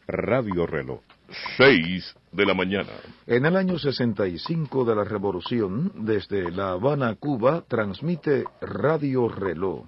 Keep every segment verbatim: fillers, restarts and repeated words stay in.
Radio Reloj. Seis de la mañana. En el año sesenta y cinco de la Revolución, desde La Habana, Cuba, transmite Radio Reloj.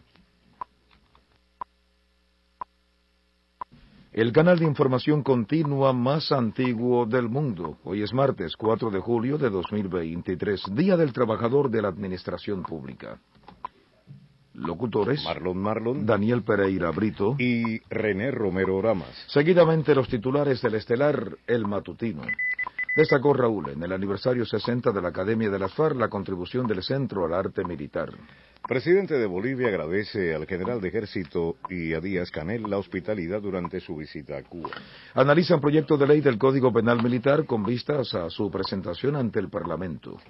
El canal de información continua más antiguo del mundo. Hoy es martes cuatro de julio de dos mil veintitrés, Día del Trabajador de la Administración Pública. Locutores: Marlon Marlon, Daniel Pereira Brito y René Romero Ramas. Seguidamente los titulares del estelar El Matutino. Destacó Raúl en el aniversario sesenta de la Academia de las FARC la contribución del Centro al Arte Militar. Presidente de Bolivia agradece al general de ejército y a Díaz-Canel la hospitalidad durante su visita a Cuba. Analizan proyecto de ley del Código Penal Militar con vistas a su presentación ante el Parlamento.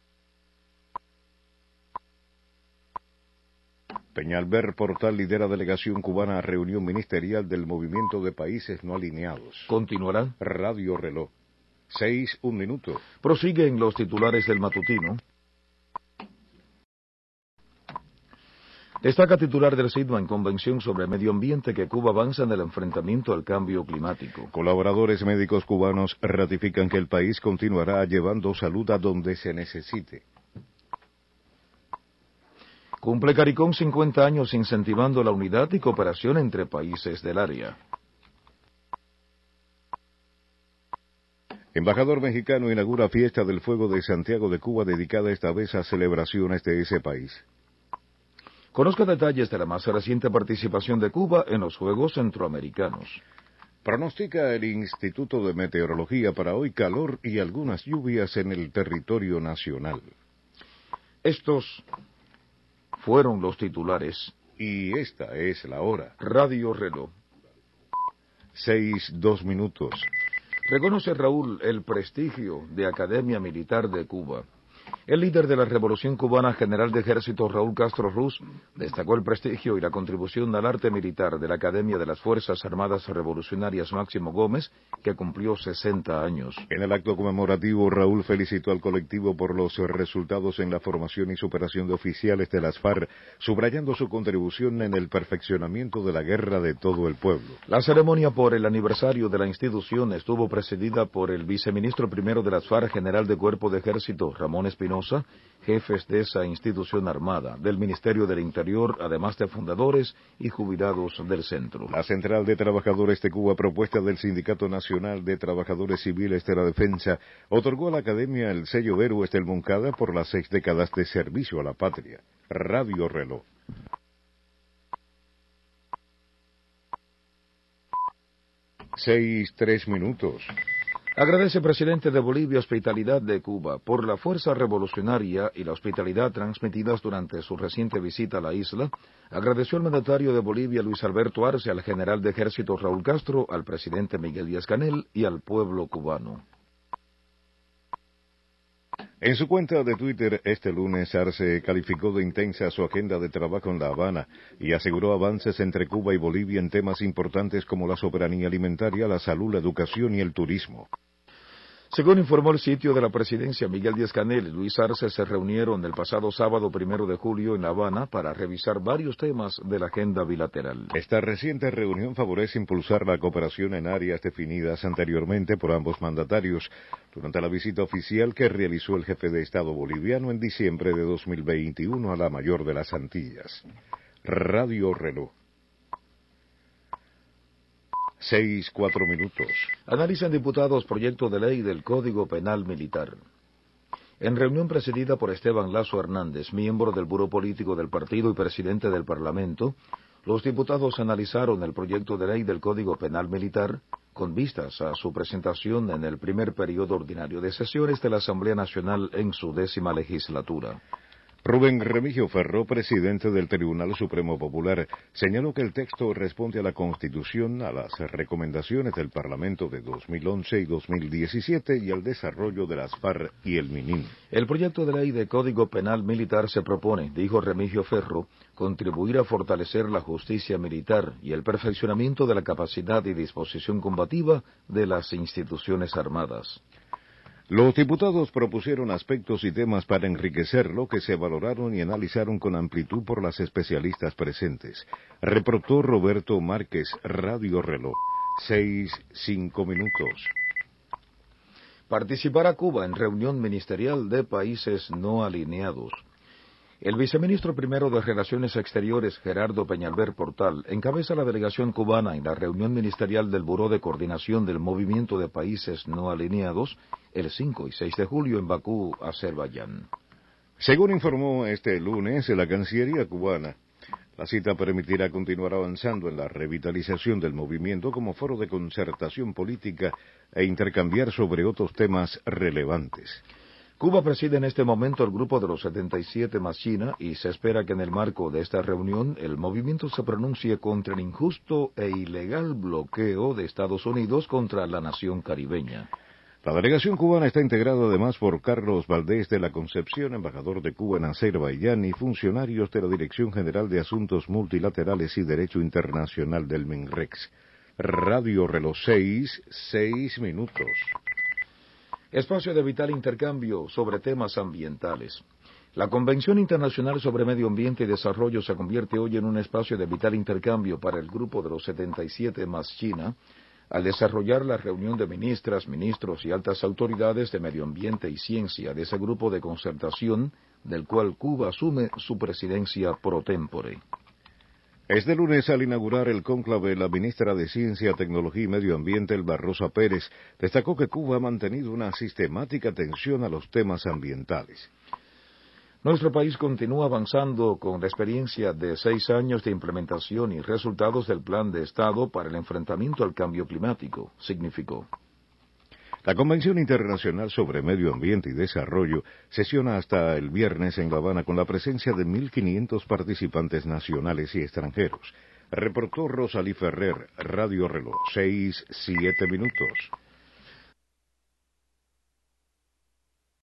Peñalver Portal lidera delegación cubana a reunión ministerial del Movimiento de Países No Alineados. Continuará Radio Reloj. Seis, un minuto. Prosiguen los titulares del matutino. Destaca titular del SIDMA en convención sobre medio ambiente que Cuba avanza en el enfrentamiento al cambio climático. Colaboradores médicos cubanos ratifican que el país continuará llevando salud a donde se necesite. Cumple CARICOM cincuenta años incentivando la unidad y cooperación entre países del área. Embajador mexicano inaugura fiesta del fuego de Santiago de Cuba dedicada esta vez a celebraciones de ese país. Conozca detalles de la más reciente participación de Cuba en los Juegos Centroamericanos. Pronostica el Instituto de Meteorología para hoy calor y algunas lluvias en el territorio nacional. Estos fueron los titulares. Y esta es la hora. Radio Reloj. Seis, dos minutos. Reconoce Raúl el prestigio de Academia Militar de Cuba. El líder de la Revolución Cubana, general de ejército Raúl Castro Ruz, destacó el prestigio y la contribución al arte militar de la Academia de las Fuerzas Armadas Revolucionarias Máximo Gómez, que cumplió sesenta años. En el acto conmemorativo, Raúl felicitó al colectivo por los resultados en la formación y superación de oficiales de las FARC, subrayando su contribución en el perfeccionamiento de la guerra de todo el pueblo. La ceremonia por el aniversario de la institución estuvo presidida por el viceministro primero de las FARC, general de Cuerpo de Ejército Ramón Espinosa, jefes de esa institución armada, del Ministerio del Interior, además de fundadores y jubilados del centro. La Central de Trabajadores de Cuba, propuesta del Sindicato Nacional de Trabajadores Civiles de la Defensa, otorgó a la Academia el sello Héroes del Moncada por las seis décadas de servicio a la patria. Radio Reloj. Seis, tres minutos. Agradece presidente de Bolivia hospitalidad de Cuba por la fuerza revolucionaria y la hospitalidad transmitidas durante su reciente visita a la isla. Agradeció al mandatario de Bolivia Luis Alberto Arce, al general de ejército Raúl Castro, al presidente Miguel Díaz-Canel y al pueblo cubano. En su cuenta de Twitter este lunes, Arce calificó de intensa su agenda de trabajo en La Habana y aseguró avances entre Cuba y Bolivia en temas importantes como la soberanía alimentaria, la salud, la educación y el turismo. Según informó el sitio de la presidencia, Miguel Díaz-Canel y Luis Arce se reunieron el pasado sábado primero de julio en La Habana para revisar varios temas de la agenda bilateral. Esta reciente reunión favorece impulsar la cooperación en áreas definidas anteriormente por ambos mandatarios durante la visita oficial que realizó el jefe de Estado boliviano en diciembre de dos mil veintiuno a la mayor de las Antillas. Radio Reloj. Seis, cuatro minutos. Analizan diputados proyecto de ley del Código Penal Militar. En reunión presidida por Esteban Lazo Hernández, miembro del Buró Político del partido y presidente del Parlamento, los diputados analizaron el proyecto de ley del Código Penal Militar con vistas a su presentación en el primer periodo ordinario de sesiones de la Asamblea Nacional en su décima legislatura. Rubén Remigio Ferró, presidente del Tribunal Supremo Popular, señaló que el texto responde a la Constitución, a las recomendaciones del Parlamento de dos mil once y dos mil diecisiete y al desarrollo de las FARC y el MINIM. El proyecto de ley de Código Penal Militar se propone, dijo Remigio Ferró, contribuir a fortalecer la justicia militar y el perfeccionamiento de la capacidad y disposición combativa de las instituciones armadas. Los diputados propusieron aspectos y temas para enriquecerlo que se valoraron y analizaron con amplitud por las especialistas presentes. Reportó Roberto Márquez, Radio Reloj. seis, cinco minutos. Participará Cuba en reunión ministerial de países no alineados. El viceministro primero de Relaciones Exteriores, Gerardo Peñalver Portal, encabeza la delegación cubana en la reunión ministerial del Buró de Coordinación del Movimiento de Países No Alineados el cinco y seis de julio en Bakú, Azerbaiyán. Según informó este lunes la Cancillería cubana, la cita permitirá continuar avanzando en la revitalización del movimiento como foro de concertación política e intercambiar sobre otros temas relevantes. Cuba preside en este momento el grupo de los setenta y siete más China y se espera que en el marco de esta reunión el movimiento se pronuncie contra el injusto e ilegal bloqueo de Estados Unidos contra la nación caribeña. La delegación cubana está integrada además por Carlos Valdés de la Concepción, embajador de Cuba en Azerbaiyán, y funcionarios de la Dirección General de Asuntos Multilaterales y Derecho Internacional del MINREX. Radio Reloj seis, seis minutos. Espacio de vital intercambio sobre temas ambientales. La Convención Internacional sobre Medio Ambiente y Desarrollo se convierte hoy en un espacio de vital intercambio para el grupo de los setenta y siete más China, al desarrollar la reunión de ministras, ministros y altas autoridades de medio ambiente y ciencia de ese grupo de concertación, del cual Cuba asume su presidencia pro tempore. Este lunes, al inaugurar el cónclave, la ministra de Ciencia, Tecnología y Medio Ambiente, Elba Rosa Pérez, destacó que Cuba ha mantenido una sistemática atención a los temas ambientales. Nuestro país continúa avanzando con la experiencia de seis años de implementación y resultados del Plan de Estado para el enfrentamiento al cambio climático, significó. La Convención Internacional sobre Medio Ambiente y Desarrollo sesiona hasta el viernes en La Habana con la presencia de mil quinientos participantes nacionales y extranjeros. Reportó Rosalí Ferrer, Radio Reloj, seis, siete minutos.